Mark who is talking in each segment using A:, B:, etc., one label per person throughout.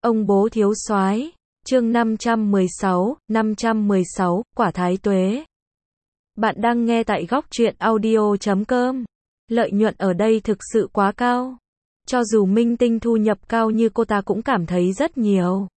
A: Ông bố thiếu soái, chương 516, quả thái tuế. Bạn đang nghe tại góc truyện audio.com. Lợi nhuận ở đây thực sự quá cao. Cho dù minh tinh thu nhập cao như cô ta cũng cảm thấy rất nhiều.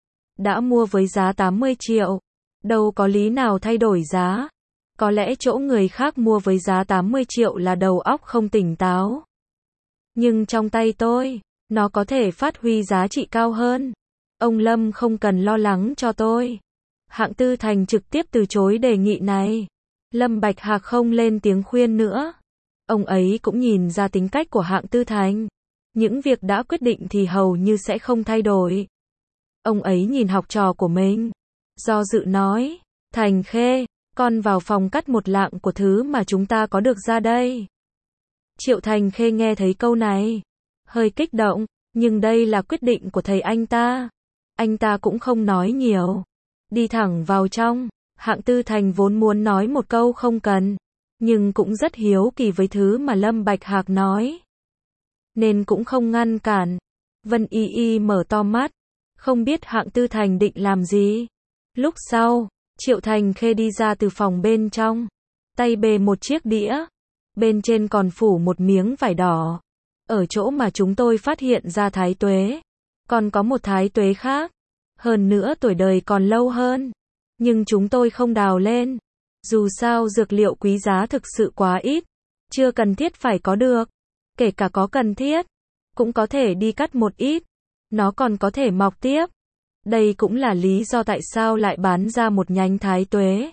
A: Đã mua với giá 80 triệu. Đâu có lý nào thay đổi giá. Có lẽ chỗ người khác mua với giá 80 triệu là đầu óc không tỉnh táo. Nhưng trong tay tôi, nó có thể phát huy giá trị cao hơn. Ông Lâm không cần lo lắng cho tôi. Hạng Tư Thành trực tiếp từ chối đề nghị này. Lâm Bạch Hạc không lên tiếng khuyên nữa. Ông ấy cũng nhìn ra tính cách của Hạng Tư Thành. Những việc đã quyết định thì hầu như sẽ không thay đổi. Ông ấy nhìn học trò của mình. Do dự nói, Thành Khê, con vào phòng cắt một lạng của thứ mà chúng ta có được ra đây. Triệu Thành Khê nghe thấy câu này, hơi kích động, nhưng đây là quyết định của thầy anh ta. Anh ta cũng không nói nhiều. Đi thẳng vào trong, Hạng Tư Thành vốn muốn nói một câu không cần, nhưng cũng rất hiếu kỳ với thứ mà Lâm Bạch Hạc nói. Nên cũng không ngăn cản. Vân Y Y mở to mắt, không biết Hạng Tư Thành định làm gì. Lúc sau, Triệu Thành Khê đi ra từ phòng bên trong, tay bê một chiếc đĩa, bên trên còn phủ một miếng vải đỏ. Ở chỗ mà chúng tôi phát hiện ra thái tuế, còn có một thái tuế khác, hơn nữa tuổi đời còn lâu hơn, nhưng chúng tôi không đào lên. Dù sao dược liệu quý giá thực sự quá ít, chưa cần thiết phải có được, kể cả có cần thiết, cũng có thể đi cắt một ít, nó còn có thể mọc tiếp. Đây cũng là lý do tại sao lại bán ra một nhánh thái tuế.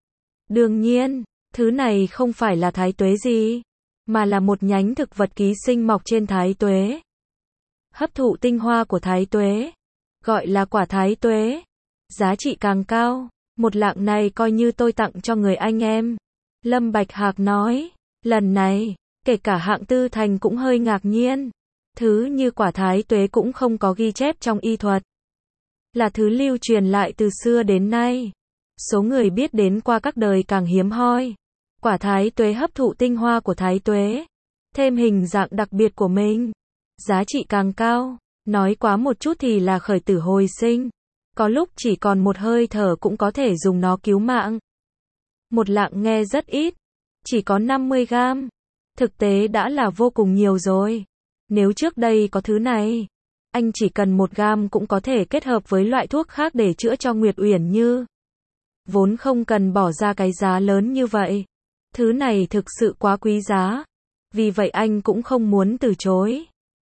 A: Đương nhiên, thứ này không phải là thái tuế gì, mà là một nhánh thực vật ký sinh mọc trên thái tuế. Hấp thụ tinh hoa của thái tuế, gọi là quả thái tuế. Giá trị càng cao, một lạng này coi như tôi tặng cho người anh em. Lâm Bạch Hạc nói, lần này, kể cả Hạng Tư Thành cũng hơi ngạc nhiên. Thứ như quả thái tuế cũng không có ghi chép trong y thuật. Là thứ lưu truyền lại từ xưa đến nay. Số người biết đến qua các đời càng hiếm hoi. Quả thái tuế hấp thụ tinh hoa của thái tuế, thêm hình dạng đặc biệt của mình. Giá trị càng cao, nói quá một chút thì là khởi tử hồi sinh. Có lúc chỉ còn một hơi thở cũng có thể dùng nó cứu mạng. Một lạng nghe rất ít, chỉ có 50 gram. Thực tế đã là vô cùng nhiều rồi. Nếu trước đây có thứ này, anh chỉ cần 1 gam cũng có thể kết hợp với loại thuốc khác để chữa cho Nguyệt Uyển Như. Vốn không cần bỏ ra cái giá lớn như vậy. Thứ này thực sự quá quý giá. Vì vậy anh cũng không muốn từ chối.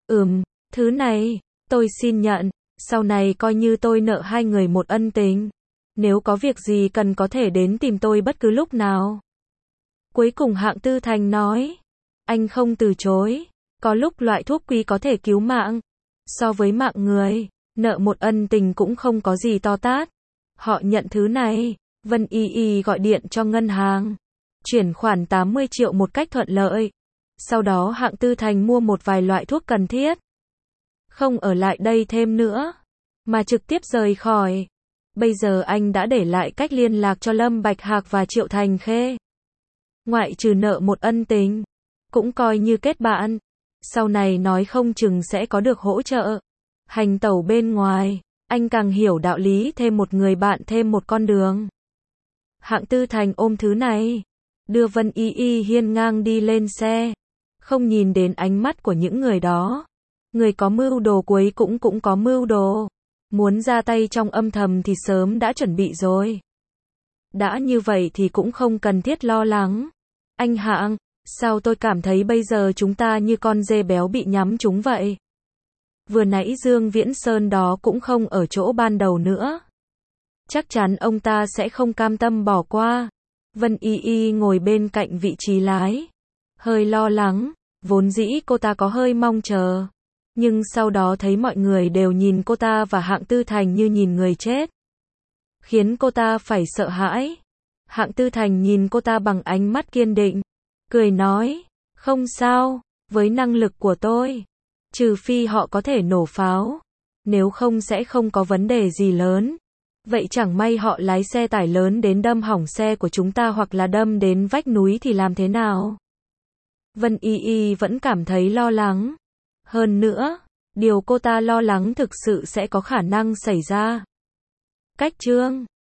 A: Thứ này, tôi xin nhận. Sau này coi như tôi nợ hai người một ân tình. Nếu có việc gì cần có thể đến tìm tôi bất cứ lúc nào. Cuối cùng Hạng Tư Thành nói. Anh không từ chối. Có lúc loại thuốc quý có thể cứu mạng. So với mạng người, nợ một ân tình cũng không có gì to tát. Họ nhận thứ này. Vân Y Y gọi điện cho ngân hàng, chuyển khoản 80 triệu một cách thuận lợi. Sau đó Hạng Tư Thành mua một vài loại thuốc cần thiết. Không ở lại đây thêm nữa, mà trực tiếp rời khỏi. Bây giờ anh đã để lại cách liên lạc cho Lâm Bạch Hạc và Triệu Thành Khê. Ngoại trừ nợ một ân tình, cũng coi như kết bạn. Sau này nói không chừng sẽ có được hỗ trợ. Hành tẩu bên ngoài, anh càng hiểu đạo lý thêm một người bạn thêm một con đường. Hạng Tư Thành ôm thứ này, đưa Vân Y Y hiên ngang đi lên xe, không nhìn đến ánh mắt của những người đó. Người có mưu đồ cuối cũng có mưu đồ, muốn ra tay trong âm thầm thì sớm đã chuẩn bị rồi. Đã như vậy thì cũng không cần thiết lo lắng. Anh Hạng, sao tôi cảm thấy bây giờ chúng ta như con dê béo bị nhắm trúng vậy? Vừa nãy Dương Viễn Sơn đó cũng không ở chỗ ban đầu nữa. Chắc chắn ông ta sẽ không cam tâm bỏ qua. Vân Y Y ngồi bên cạnh vị trí lái, hơi lo lắng. Vốn dĩ cô ta có hơi mong chờ, nhưng sau đó thấy mọi người đều nhìn cô ta và Hạng Tư Thành như nhìn người chết, khiến cô ta phải sợ hãi. Hạng Tư Thành nhìn cô ta bằng ánh mắt kiên định, cười nói, không sao, với năng lực của tôi, trừ phi họ có thể nổ pháo, nếu không sẽ không có vấn đề gì lớn. Vậy chẳng may họ lái xe tải lớn đến đâm hỏng xe của chúng ta hoặc là đâm đến vách núi thì làm thế nào? Vân Y Y vẫn cảm thấy lo lắng. Hơn nữa, Điều cô ta lo lắng thực sự sẽ có khả năng xảy ra. Cách chương